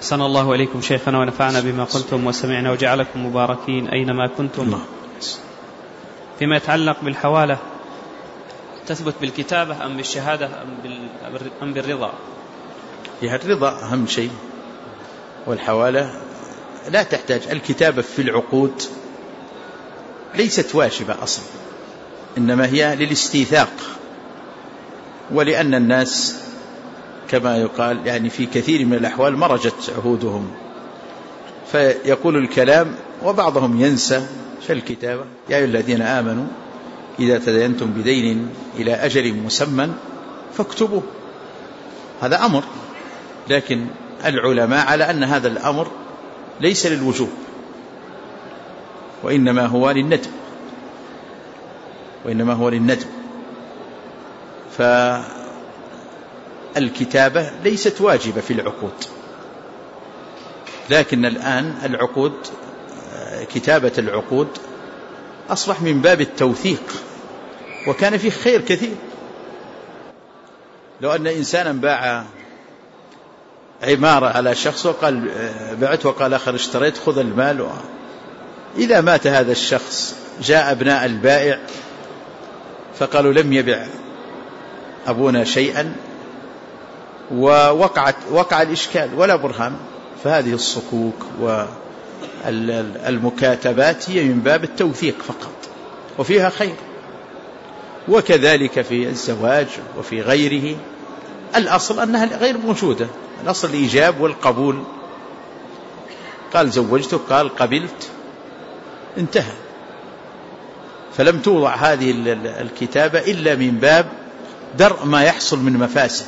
أحسن الله إليكم شيخنا ونفعنا بما قلتم وسمعنا وجعلكم مباركين أينما كنتم. فيما يتعلق بالحوالة تثبت بالكتابة أم بالشهادة أم بالرضا؟ فيها الرضا أهم شيء، والحوالة لا تحتاج. الكتابة في العقود ليست واجبة أصلا، إنما هي للاستيثاق، ولأن الناس كما يقال يعني في كثير من الأحوال مرجت عهودهم فيقول الكلام وبعضهم ينسى. فالكتابة يا أيها الذين آمنوا إذا تدينتم بدين إلى أجل مسمى فاكتبوه، هذا أمر، لكن العلماء على أن هذا الأمر ليس للوجوب وإنما هو للندب. فالكتابة ليست واجبة في العقود، لكن الآن العقود، كتابة العقود أصبح من باب التوثيق، وكان فيه خير كثير. لو أن إنسانا باع عمارة على شخص وقال بعت، وقال آخر اشتريت، خذ المال. إذا مات هذا الشخص جاء أبناء البائع فقالوا لم يبع أبونا شيئا، ووقع الإشكال ولا برهان، فهذه الصكوك والمكاتبات هي من باب التوثيق فقط، وفيها خير. وكذلك في الزواج وفي غيره الأصل أنها غير موجودة، الأصل الإيجاب والقبول. قال زوجتك، قال قبلت، انتهى. فلم توضع هذه الكتابة إلا من باب درء ما يحصل من مفاسد.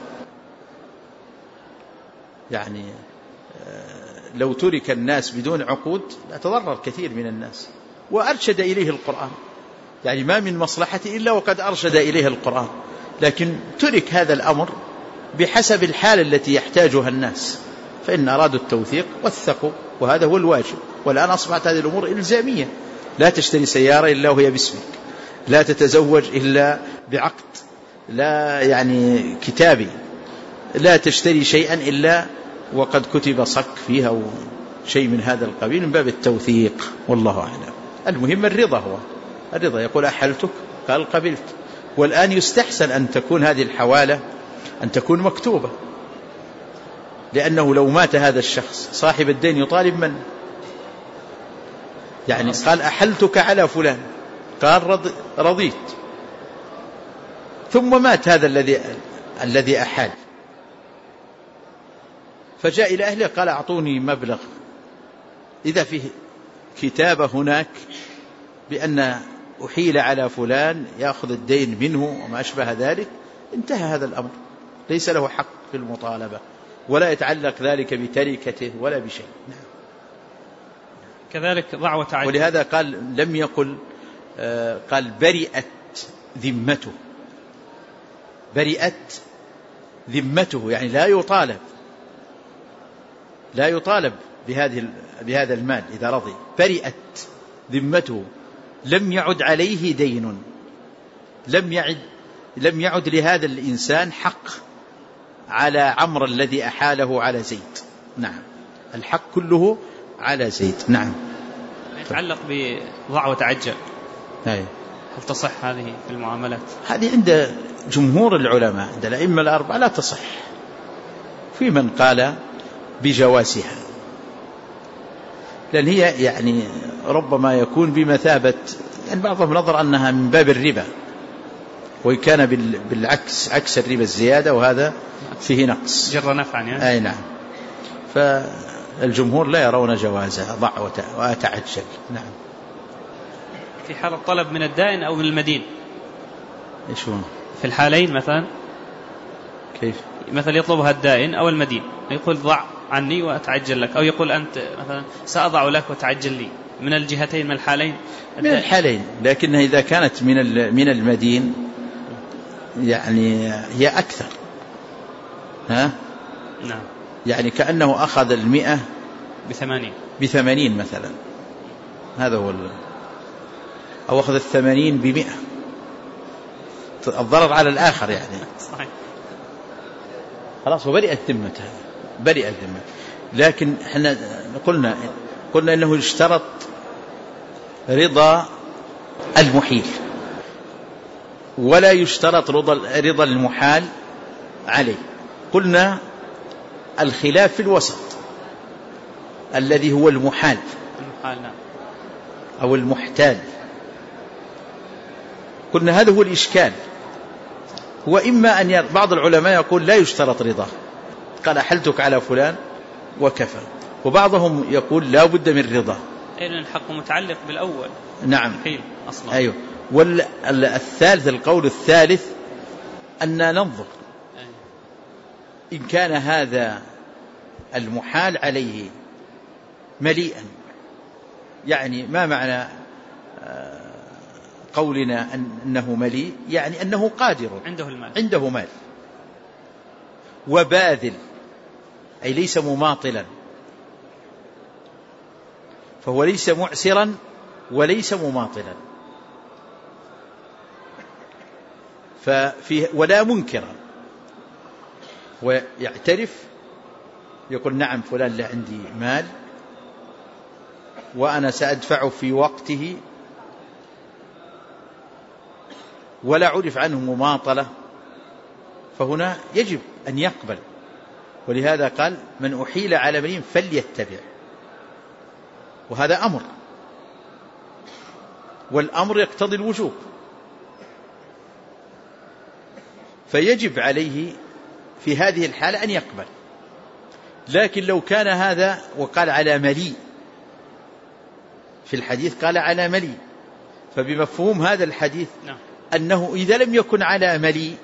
يعني لو ترك الناس بدون عقود لتضرر كثير من الناس، وأرشد إليه القرآن. يعني ما من مصلحة إلا وقد أرشد إليه القرآن، لكن ترك هذا الأمر بحسب الحال التي يحتاجها الناس، فإن أرادوا التوثيق وثقوا، وهذا هو الواجب. والآن أصبحت هذه الأمور إلزامية، لا تشتري سيارة إلا وهي باسمك، لا تتزوج إلا بعقد، لا يعني كتابي، لا تشتري شيئا إلا وقد كتب صك فيها أو شيء من هذا القبيل، من باب التوثيق، والله أعلم. المهم الرضا، هو الرضا. يقول أحلتك، قال قبلت. والآن يستحسن أن تكون هذه الحوالة أن تكون مكتوبة، لأنه لو مات هذا الشخص صاحب الدين يطالب من؟ يعني قال أحلتك على فلان، قال رضيت، ثم مات هذا الذي أحال، فجاء إلى أهله قال أعطوني مبلغ. إذا فيه كتابة هناك بأن أحيل على فلان يأخذ الدين منه وما أشبه ذلك، انتهى هذا الأمر، ليس له حق في المطالبة، ولا يتعلق ذلك بتركته ولا بشيء. نعم. كذلك ضع وتعجل. ولهذا قال لم يقل قال برئت ذمته، برئت ذمته، يعني لا يطالب بهذا المال إذا رضي. برئت ذمته، لم يعد عليه دين، لم يعد لهذا الإنسان حق على عمرو الذي أحاله على زيد. نعم، الحق كله على زيد. نعم. يتعلق بضع وتعجل، هل تصح هذه في المعاملات؟ هذه عند جمهور العلماء، عند الأئمة الأربعة لا تصح، في من قال بجوازها، لأن هي يعني ربما يكون بمثابة، يعني بعضهم نظر أنها من باب الربا، وإن كان بالعكس، عكس الربا الزيادة، وهذا فيه نقص، جر نفعا يعني. أي نعم. فالجمهور لا يرون جوازها، ضع وتعجل. نعم. في حال الطلب من الدائن أو من المدين، إيش هو في الحالين مثلا؟ كيف؟ مثلا يطلبها الدائن أو المدين، يقول ضع عني وأتعجل لك، أو يقول أنت مثلا سأضع لك وتعجل لي، من الجهتين، من الحالين. من الحالين، لكنها إذا كانت من المدين يعني هي أكثر. ها؟ نعم. يعني كأنه أخذ 100 ب80 مثلا، هذا هو أو أخذ 80 ب100، الضرر على الآخر يعني. صحيح. خلاص، وبرئت ذمته، برئت ذمته. لكن احنا قلنا إنه يشترط رضا المحيل، ولا يشترط رضا المحال عليه. قلنا الخلاف في الوسط الذي هو المحال أو المحتال. قلنا هذا هو الإشكال. هو إما أن بعض العلماء يقول لا يشترط رضاه، قال أحلتك على فلان وكفى، وبعضهم يقول لا بد من رضاه. أين الحق متعلق بالأول؟ نعم أصلا. أيوه. والثالث، القول الثالث أن ننظر إن كان هذا المحال عليه مليئا. يعني ما معنى قولنا أنه مليء؟ يعني أنه قادر، عنده مال وباذل، أي ليس مماطلا، فهو ليس معسرا وليس مماطلا، ولا منكرا، ويعترف يقول نعم فلان لا عندي مال وأنا سأدفعه في وقته، ولا عرف عنه مماطلة، فهنا يجب أن يقبل. ولهذا قال من أحيل على مليء فليتبع، وهذا أمر، والأمر يقتضي الوجوب، فيجب عليه في هذه الحالة أن يقبل. لكن لو كان هذا وقال على مليء، في الحديث قال على مليء، فبمفهوم هذا الحديث أنه إذا لم يكن على مليء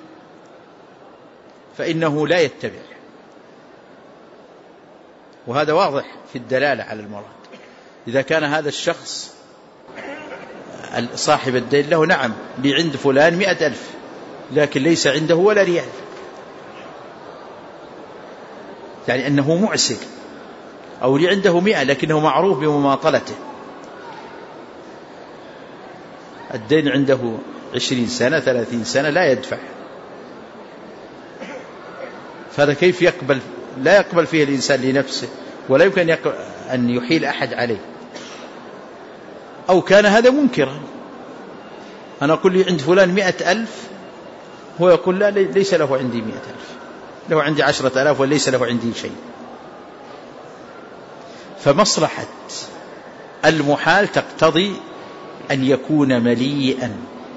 فإنه لا يتبع، وهذا واضح في الدلالة على المراد. إذا كان هذا الشخص صاحب الدين له نعم لي عند فلان 100,000 لكن ليس عنده ولا ريال، يعني أنه معسر، أو لي عنده 100 لكنه معروف بمماطلته، الدين عنده 20 سنة 30 سنة لا يدفع، فهذا كيف يقبل؟ لا يقبل فيه الإنسان لنفسه، ولا يمكن أن يحيل أحد عليه. أو كان هذا منكرا، أنا أقول لي عند فلان 100,000 هو يقول لا ليس له عندي 100,000، له عندي 10,000 وليس له عندي شيء. فمصلحة المحال تقتضي أن يكون مليئا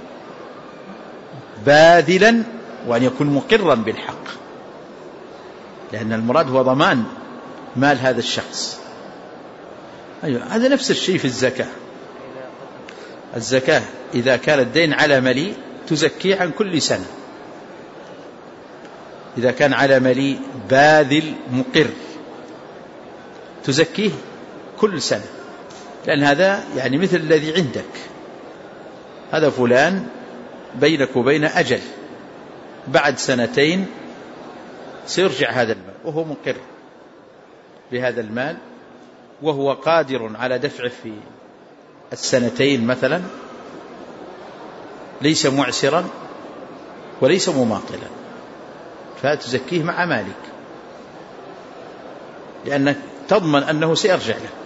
باذلا، وأن يكون مقرا بالحق، لأن المراد هو ضمان مال هذا الشخص. أيوة، هذا نفس الشيء في الزكاة. الزكاة إذا كان الدين على مليء تزكيه عن كل سنة، إذا كان على مليء باذل مقر تزكيه كل سنة، لأن هذا يعني مثل الذي عندك، هذا فلان بينك وبين أجل، بعد 2 سيرجع هذا المال وهو مقر بهذا المال، وهو قادر على دفعه في 2 مثلا، ليس معسرا وليس مماطلا، فتزكيه مع مالك، لأنك تضمن أنه سيرجع لك.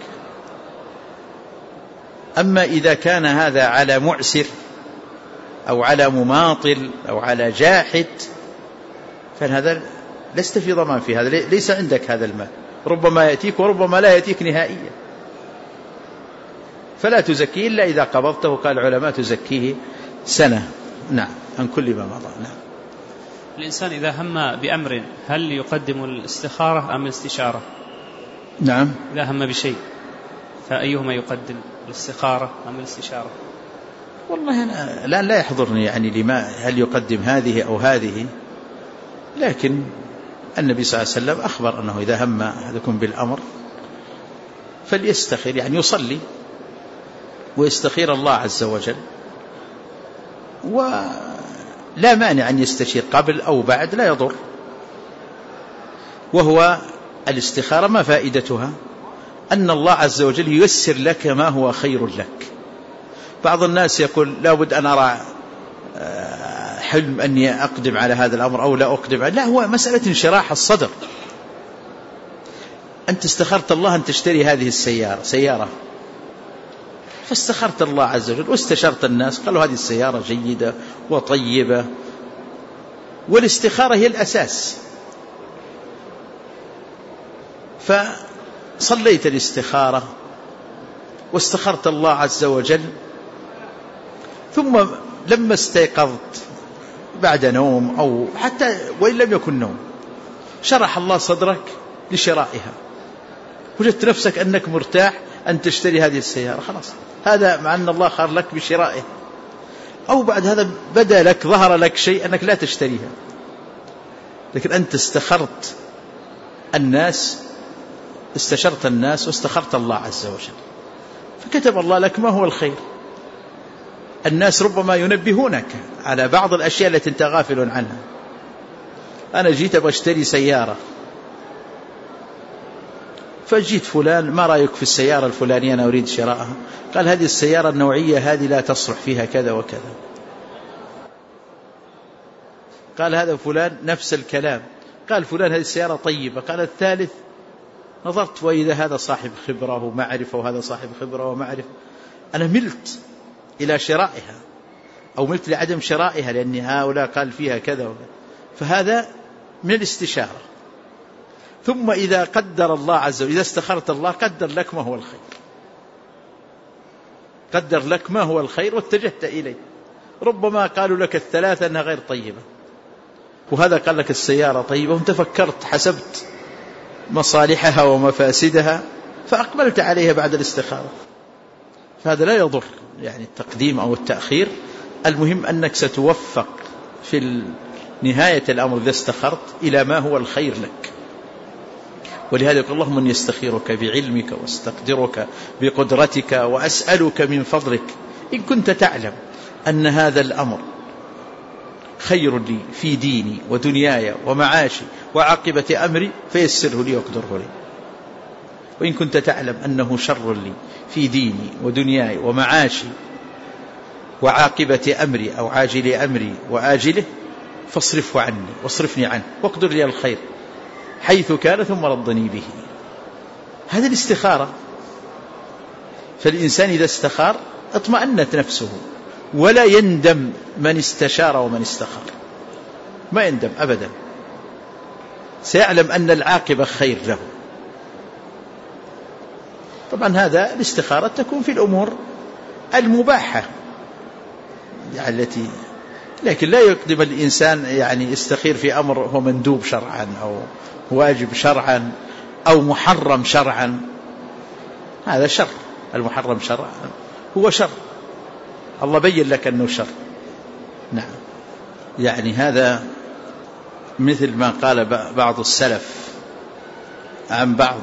أما إذا كان هذا على معسر أو على مماطل أو على جاحد فهذا لست في ضمان في هذا، ليس عندك هذا المال، ربما يأتيك وربما لا يأتيك نهائيا، فلا تزكيه إلا إذا قبضته. قال العلماء تزكيه سنة، نعم، عن كل ما مضى. نعم. الإنسان إذا هم بأمر هل يقدم الاستخارة أم الاستشارة؟ نعم. إذا هم بشيء فأيهما يقدم، الاستخارة أم الاستشارة؟ والله أنا لا يحضرني يعني لما هل يقدم هذه أو هذه، لكن النبي صلى الله عليه وسلم أخبر أنه إذا هم أحدكم بالأمر فليستخير، يعني يصلي ويستخير الله عز وجل، ولا مانع أن يستشير قبل أو بعد، لا يضر. وهو الاستخارة ما فائدتها؟ أن الله عز وجل ييسر لك ما هو خير لك. بعض الناس يقول لابد أن أرى حلم أني أقدم على هذا الأمر أو لا أقدم عليه. لا، هو مسألة انشراح الصدر. أنت استخرت الله أن تشتري هذه سيارة، فاستخرت الله عز وجل واستشرت الناس قالوا هذه السيارة جيدة وطيبة، والاستخارة هي الأساس. فصليت الاستخارة واستخرت الله عز وجل، ثم لما استيقظت بعد نوم أو حتى وإن لم يكن نوم شرح الله صدرك لشرائها، وجدت نفسك أنك مرتاح أن تشتري هذه السيارة، خلاص هذا مع أن الله خار لك بشرائه. أو بعد هذا بدأ لك ظهر لك شيء أنك لا تشتريها، لكن أنت استخرت الناس، استشرت الناس واستخرت الله عز وجل، فكتب الله لك ما هو الخير. الناس ربما ينبهونك على بعض الأشياء التي أنت غافل عنها. أنا جيت أبغى أشتري سيارة، فجيت فلان ما رأيك في السيارة الفلانية أنا أريد شراءها؟ قال هذه السيارة النوعية هذه لا تصلح فيها كذا وكذا. قال هذا فلان نفس الكلام، قال فلان هذه السيارة طيبة. قال الثالث نظرت وإذا هذا صاحب خبرة ومعرفة وهذا صاحب خبرة ومعرفة، أنا ملت إلى شرائها أو ملت لعدم شرائها لأن هؤلاء قال فيها كذا وكذا. فهذا من الاستشارة. ثم إذا قدر الله عز وجل، إذا استخرت الله قدر لك ما هو الخير، قدر لك ما هو الخير واتجهت إليه. ربما قالوا لك الثلاثة أنها غير طيبة، وهذا قال لك السيارة طيبة، وانت فكرت حسبت مصالحها ومفاسدها فأقبلت عليها بعد الاستخارة. فهذا لا يضر يعني التقديم أو التأخير، المهم أنك ستوفق في نهاية الأمر إذا استخرت إلى ما هو الخير لك. ولهذا يقول اللهم أني أستخيرك بعلمك واستقدرك بقدرتك وأسألك من فضلك إن كنت تعلم أن هذا الأمر خير لي في ديني ودنياي ومعاشي وعاقبة أمري فيسره لي واقدره لي، وإن كنت تعلم أنه شر لي في ديني ودنياي ومعاشي وعاقبة أمري أو عاجل أمري وآجله فاصرفه عني واصرفني عنه واقدر لي الخير حيث كان ثم رضني به. هذا الاستخارة. فالإنسان إذا استخار اطمأنت نفسه، ولا يندم من استشار ومن استخار، ما يندم أبدا، سيعلم أن العاقبة خير له. طبعا هذا الاستخارة تكون في الأمور المباحة يعني التي، لكن لا يقدم الإنسان يعني يستخير في أمر هو مندوب شرعا أو واجب شرعا أو محرم شرعا، هذا شر. المحرم شرعا هو شر، الله بين لك أنه شر. نعم، يعني هذا مثل ما قال بعض السلف عن بعض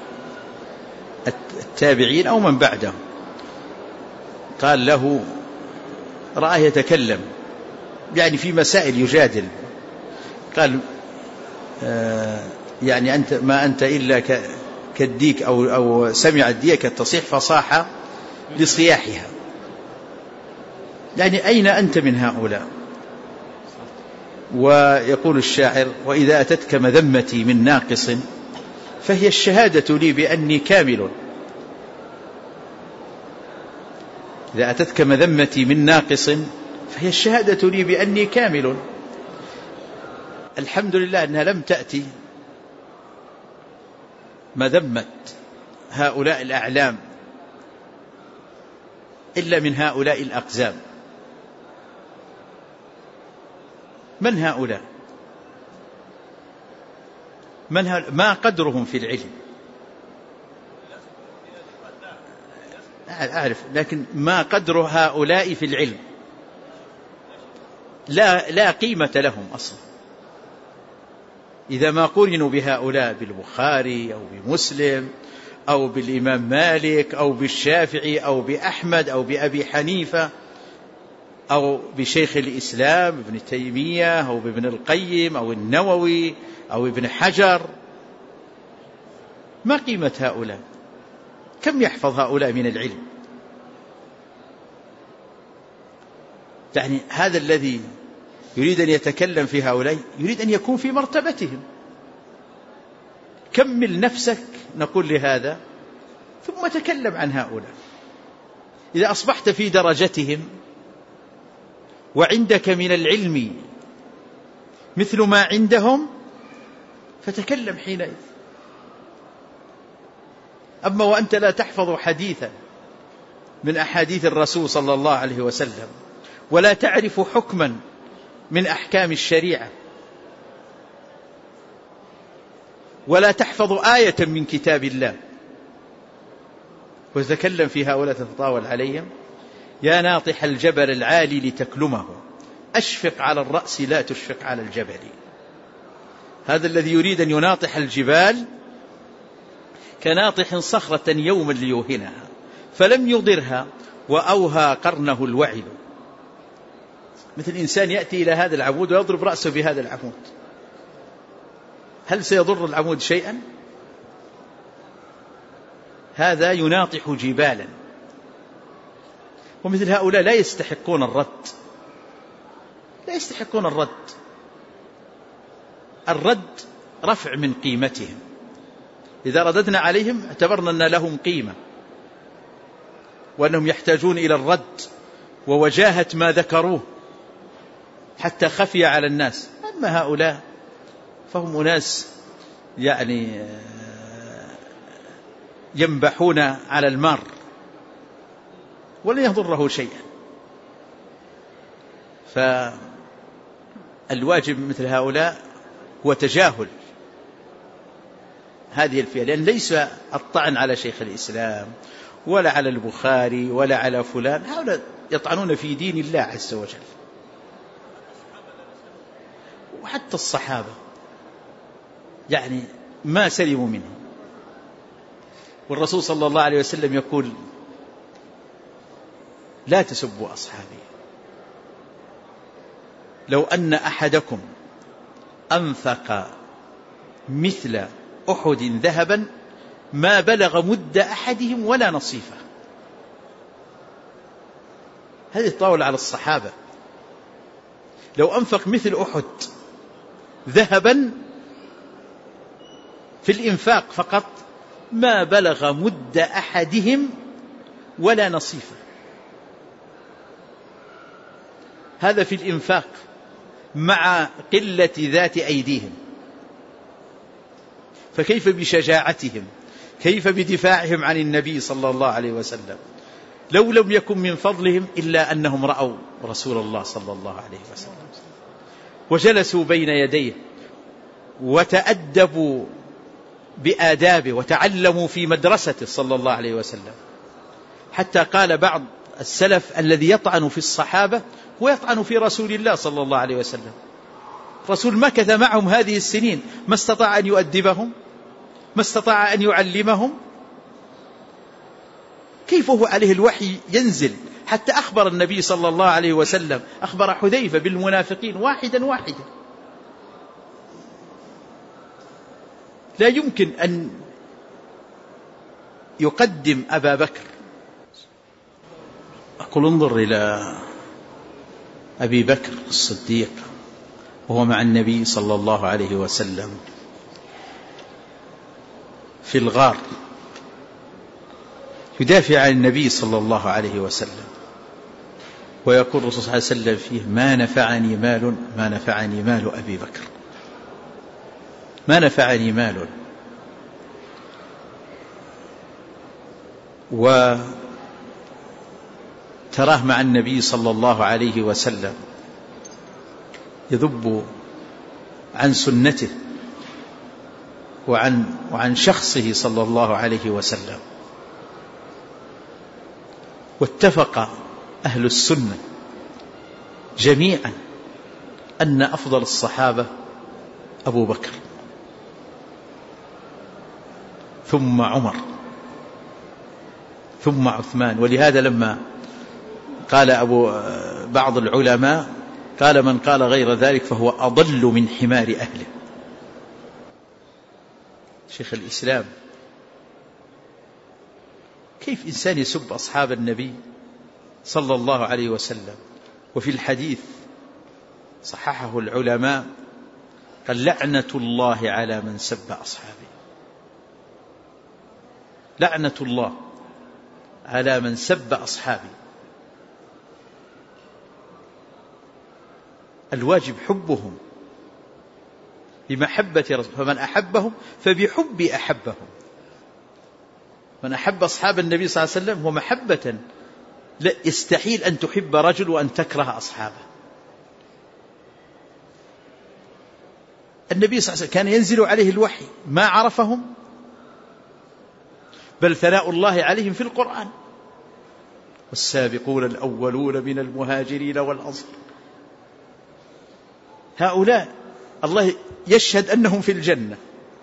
التابعين أو من بعدهم، قال له رآه يتكلم يعني في مسائل يجادل، قال يعني أنت ما أنت إلا كالديك أو سمع الديك تصيح فصاح لصياحها، يعني أين أنت من هؤلاء؟ ويقول الشاعر وإذا أتتك مذمتي من ناقص فهي الشهادة لي بأني كامل. إذا أتتك مذمتي من ناقص فهي الشهادة لي بأني كامل. الحمد لله أنها لم تأتي مذمة هؤلاء الأعلام إلا من هؤلاء الأقزام. من هؤلاء؟ ما قدرهم في العلم؟ أعرف، لكن ما قدر هؤلاء في العلم؟ لا قيمة لهم أصلا إذا ما قرنوا بهؤلاء، بالبخاري أو بمسلم أو بالإمام مالك أو بالشافعي أو بأحمد أو بأبي حنيفة أو بشيخ الإسلام ابن تيمية أو بابن القيم أو النووي أو ابن حجر. ما قيمة هؤلاء؟ كم يحفظ هؤلاء من العلم؟ يعني هذا الذي يريد أن يتكلم في هؤلاء يريد أن يكون في مرتبتهم. كمل نفسك نقول لهذا، ثم تكلم عن هؤلاء. إذا أصبحت في درجتهم وعندك من العلم مثل ما عندهم فتكلم حينئذ. أما وأنت لا تحفظ حديثا من أحاديث الرسول صلى الله عليه وسلم، ولا تعرف حكما من أحكام الشريعة، ولا تحفظ آية من كتاب الله، وتتكلم في هؤلاء تتطاول عليهم، يا ناطح الجبل العالي لتكلمه، أشفق على الرأس لا تشفق على الجبل. هذا الذي يريد أن يناطح الجبال كناطح صخرة يوما ليوهنها فلم يضرها وأوهى قرنه الوعل. مثل إنسان يأتي إلى هذا العمود ويضرب رأسه بهذا العمود، هل سيضر العمود شيئا؟ هذا يناطح جبالا. ومثل هؤلاء لا يستحقون الرد، لا يستحقون الرد. الرد رفع من قيمتهم. إذا رددنا عليهم اعتبرنا أن لهم قيمة وأنهم يحتاجون إلى الرد ووجاهة ما ذكروه حتى خفي على الناس. أما هؤلاء فهم أناس يعني ينبحون على المار ولن يضره شيئا. فالواجب مثل هؤلاء هو تجاهل هذه الفئة، لأن ليس الطعن على شيخ الإسلام ولا على البخاري ولا على فلان، هؤلاء يطعنون في دين الله عز وجل. وحتى الصحابة يعني ما سلموا منه. والرسول صلى الله عليه وسلم يقول لا تسبوا أصحابي، لو أن أحدكم أنفق مثل أحد ذهبا ما بلغ مد أحدهم ولا نصيفه. هذه الطاولة على الصحابة. لو أنفق مثل أحد ذهبا في الإنفاق فقط ما بلغ مد أحدهم ولا نصيفه. هذا في الإنفاق مع قلة ذات أيديهم، فكيف بشجاعتهم، كيف بدفاعهم عن النبي صلى الله عليه وسلم، لو لم يكن من فضلهم إلا أنهم رأوا رسول الله صلى الله عليه وسلم وجلسوا بين يديه وتأدبوا بآدابه وتعلموا في مدرسته صلى الله عليه وسلم. حتى قال بعض السلف الذي يطعن في الصحابة ويطعن في رسول الله صلى الله عليه وسلم. رسول مكث معهم هذه السنين، ما استطاع أن يؤدبهم، ما استطاع أن يعلمهم. كيف هو عليه الوحي ينزل؟ حتى أخبر النبي صلى الله عليه وسلم، أخبر حذيفة بالمنافقين واحدا واحدا. لا يمكن أن يقدم أبا بكر. أقول انظر إلى أبي بكر الصديق وهو مع النبي صلى الله عليه وسلم في الغار يدافع عن النبي صلى الله عليه وسلم، ويقول الرسول صلى الله عليه وسلم فيه ما نفعني مال أبي بكر، ما نفعني مال. وتراه مع النبي صلى الله عليه وسلم يذب عن سنته وعن شخصه صلى الله عليه وسلم. واتفق أهل السنة جميعا أن أفضل الصحابة أبو بكر ثم عمر ثم عثمان. ولهذا لما قال بعض العلماء قال من قال غير ذلك فهو أضل من حمار أهله. شيخ الإسلام كيف إنسان يسب أصحاب النبي صلى الله عليه وسلم؟ وفي الحديث صححه العلماء قال لعنة الله على من سب أصحابه. لعنة الله على من سب أصحابي. الواجب حبهم بمحبة رسول، فمن أحبهم فبحبي أحبهم. من أحب أصحاب النبي صلى الله عليه وسلم ومحبة، لا يستحيل أن تحب رجل وأن تكره أصحابه. النبي صلى الله عليه وسلم كان ينزل عليه الوحي ما عرفهم، بل ثناء الله عليهم في القرآن: والسابقون الأولون من المهاجرين والأنصار. هؤلاء الله يشهد أنهم في الجنة،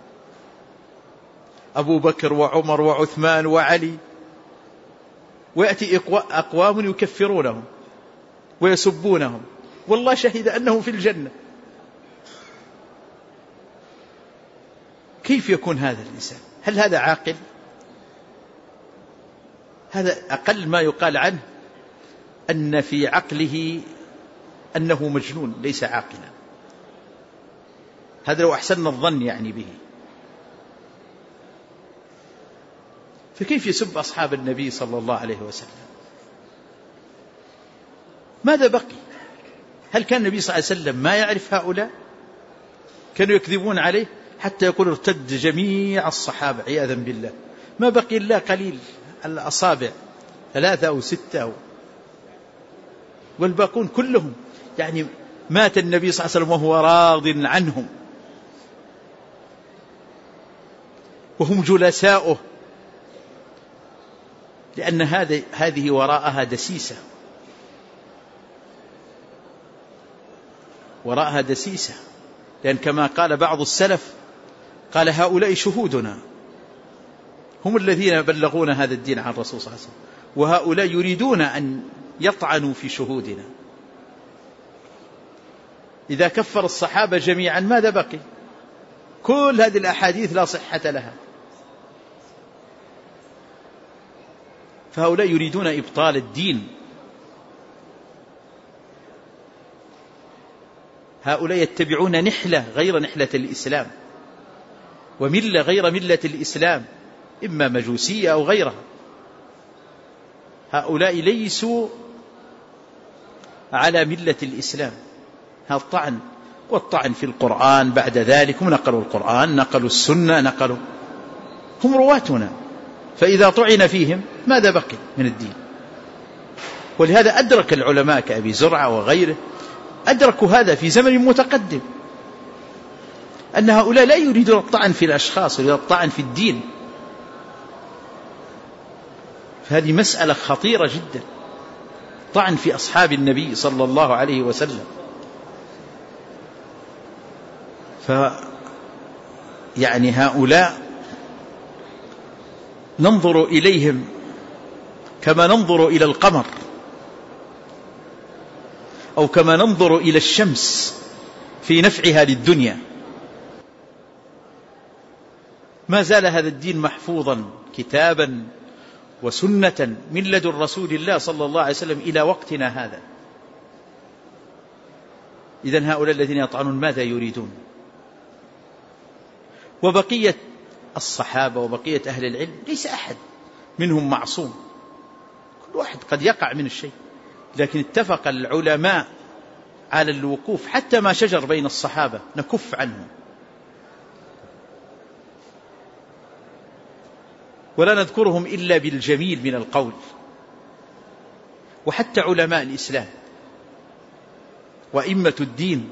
أبو بكر وعمر وعثمان وعلي، ويأتي أقوام يكفرونهم ويسبونهم، والله شهد أنهم في الجنة. كيف يكون هذا الإنسان؟ هل هذا عاقل؟ هذا أقل ما يقال عنه أن في عقله أنه مجنون ليس عاقلا. هذا لو أحسن الظن يعني به. فكيف يسب أصحاب النبي صلى الله عليه وسلم؟ ماذا بقي؟ هل كان النبي صلى الله عليه وسلم ما يعرف هؤلاء؟ كانوا يكذبون عليه حتى يقول ارتد جميع الصحابة عياذا بالله، ما بقي إلا قليل، الأصابع 3 أو 6، والباقون كلهم يعني مات النبي صلى الله عليه وسلم وهو راض عنهم، وهم جلساؤه، لأن هذه وراءها دسيسة، وراءها دسيسة. لأن كما قال بعض السلف، قال هؤلاء شهودنا، هم الذين بلغون هذا الدين عن الرسول صلى الله عليه وسلم، وهؤلاء يريدون أن يطعنوا في شهودنا. إذا كفر الصحابة جميعا ماذا بقي؟ كل هذه الأحاديث لا صحة لها. فهؤلاء يريدون إبطال الدين، هؤلاء يتبعون نحلة غير نحلة الإسلام، وملة غير ملة الإسلام، إما مجوسية أو غيرها. هؤلاء ليسوا على ملة الإسلام. هذا الطعن، والطعن في القرآن بعد ذلك، هم نقلوا القرآن، نقلوا السنة، نقلوا، هم رواتنا، فإذا طعن فيهم ماذا بقي من الدين؟ ولهذا أدرك العلماء كأبي زرعة وغيره، أدركوا هذا في زمن متقدم، أن هؤلاء لا يريدون الطعن في الأشخاص، يريدون الطعن في الدين. فهذه مسألة خطيرة جدا، طعن في أصحاب النبي صلى الله عليه وسلم. يعني هؤلاء ننظر إليهم كما ننظر إلى القمر، أو كما ننظر إلى الشمس في نفعها للدنيا. ما زال هذا الدين محفوظا كتابا وسنة من لدن رسول الله صلى الله عليه وسلم إلى وقتنا هذا. إذن هؤلاء الذين يطعنون ماذا يريدون؟ وبقية الصحابة وبقية أهل العلم ليس أحد منهم معصوم، كل واحد قد يقع من الشيء، لكن اتفق العلماء على الوقوف حتى ما شجر بين الصحابة نكف عنه، ولا نذكرهم إلا بالجميل من القول. وحتى علماء الإسلام وإمة الدين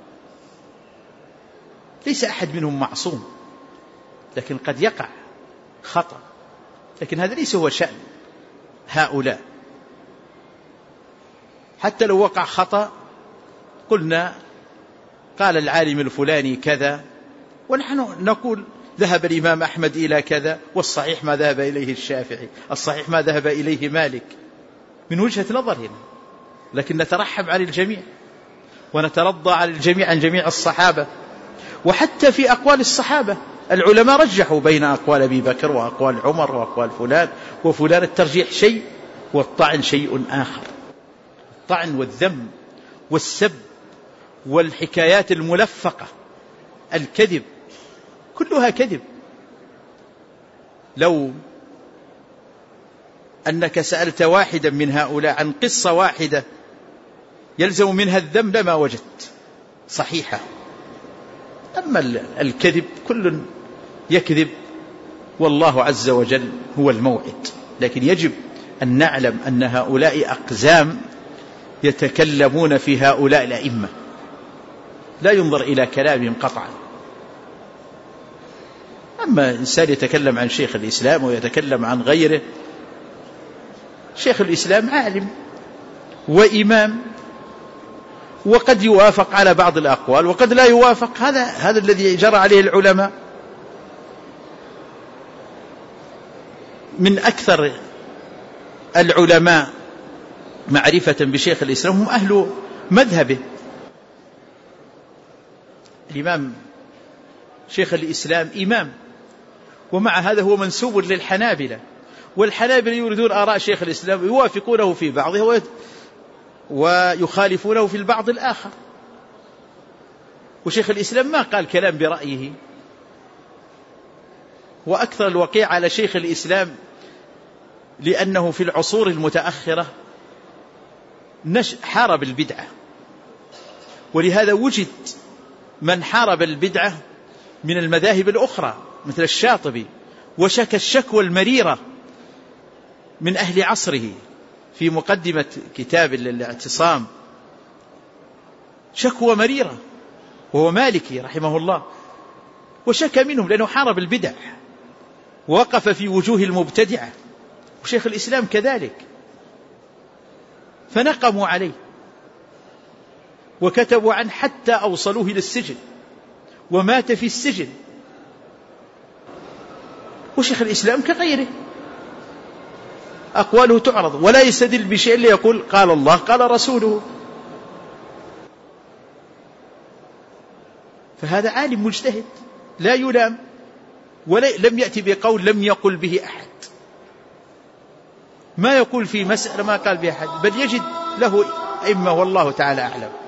ليس أحد منهم معصوم، لكن قد يقع خطأ، لكن هذا ليس هو شأن هؤلاء. حتى لو وقع خطأ قلنا قال العالم الفلاني كذا، ونحن نقول ذهب الإمام أحمد إلى كذا، والصحيح ما ذهب إليه الشافعي، الصحيح ما ذهب إليه مالك، من وجهة نظرنا، لكن نترحم على الجميع ونترضى على الجميع عن جميع الصحابة. وحتى في أقوال الصحابة العلماء رجحوا بين أقوال أبي بكر وأقوال عمر وأقوال فلان وفلان، الترجيح شيء والطعن شيء آخر. الطعن والذم والسب والحكايات الملفقة، الكذب، كلها كذب. لو أنك سألت واحدا من هؤلاء عن قصة واحدة يلزم منها الذم لما وجدت صحيحة. أما الكذب كل يكذب والله عز وجل هو الموعد، لكن يجب أن نعلم أن هؤلاء أقزام يتكلمون في هؤلاء الأئمة، لا ينظر إلى كلامهم قطعا. أما إنسان يتكلم عن شيخ الإسلام ويتكلم عن غيره، شيخ الإسلام عالم وإمام، وقد يوافق على بعض الأقوال وقد لا يوافق، هذا الذي جرى عليه العلماء. من أكثر العلماء معرفة بشيخ الإسلام هم أهل مذهبه. الإمام شيخ الإسلام إمام، ومع هذا هو منسوب للحنابلة، والحنابلة يريدون آراء شيخ الإسلام يوافقونه في بعضه ويخالفونه في البعض الآخر. وشيخ الإسلام ما قال كلام برأيه. وأكثر الوقيع على شيخ الإسلام لأنه في العصور المتأخرة حارب البدعة، ولهذا وجد من حارب البدعة من المذاهب الأخرى مثل الشاطبي، وشكى الشكوى المريرة من أهل عصره في مقدمة كتاب الاعتصام، شكوى مريرة، وهو مالكي رحمه الله، وشكى منهم لأنه حارب البدع ووقف في وجوه المبتدعة، وشيخ الإسلام كذلك، فنقموا عليه وكتبوا عنه حتى أوصلوه إلى السجن ومات في السجن. وشيخ الإسلام كغيره أقواله تعرض، ولا يستدل بشيء إلا يقول قال الله قال رسوله. فهذا عالم مجتهد لا يلام، ولم يأتي بقول لم يقل به أحد، ما يقول في مسألة ما قال به أحد، بل يجد له أئمة والله تعالى أعلم.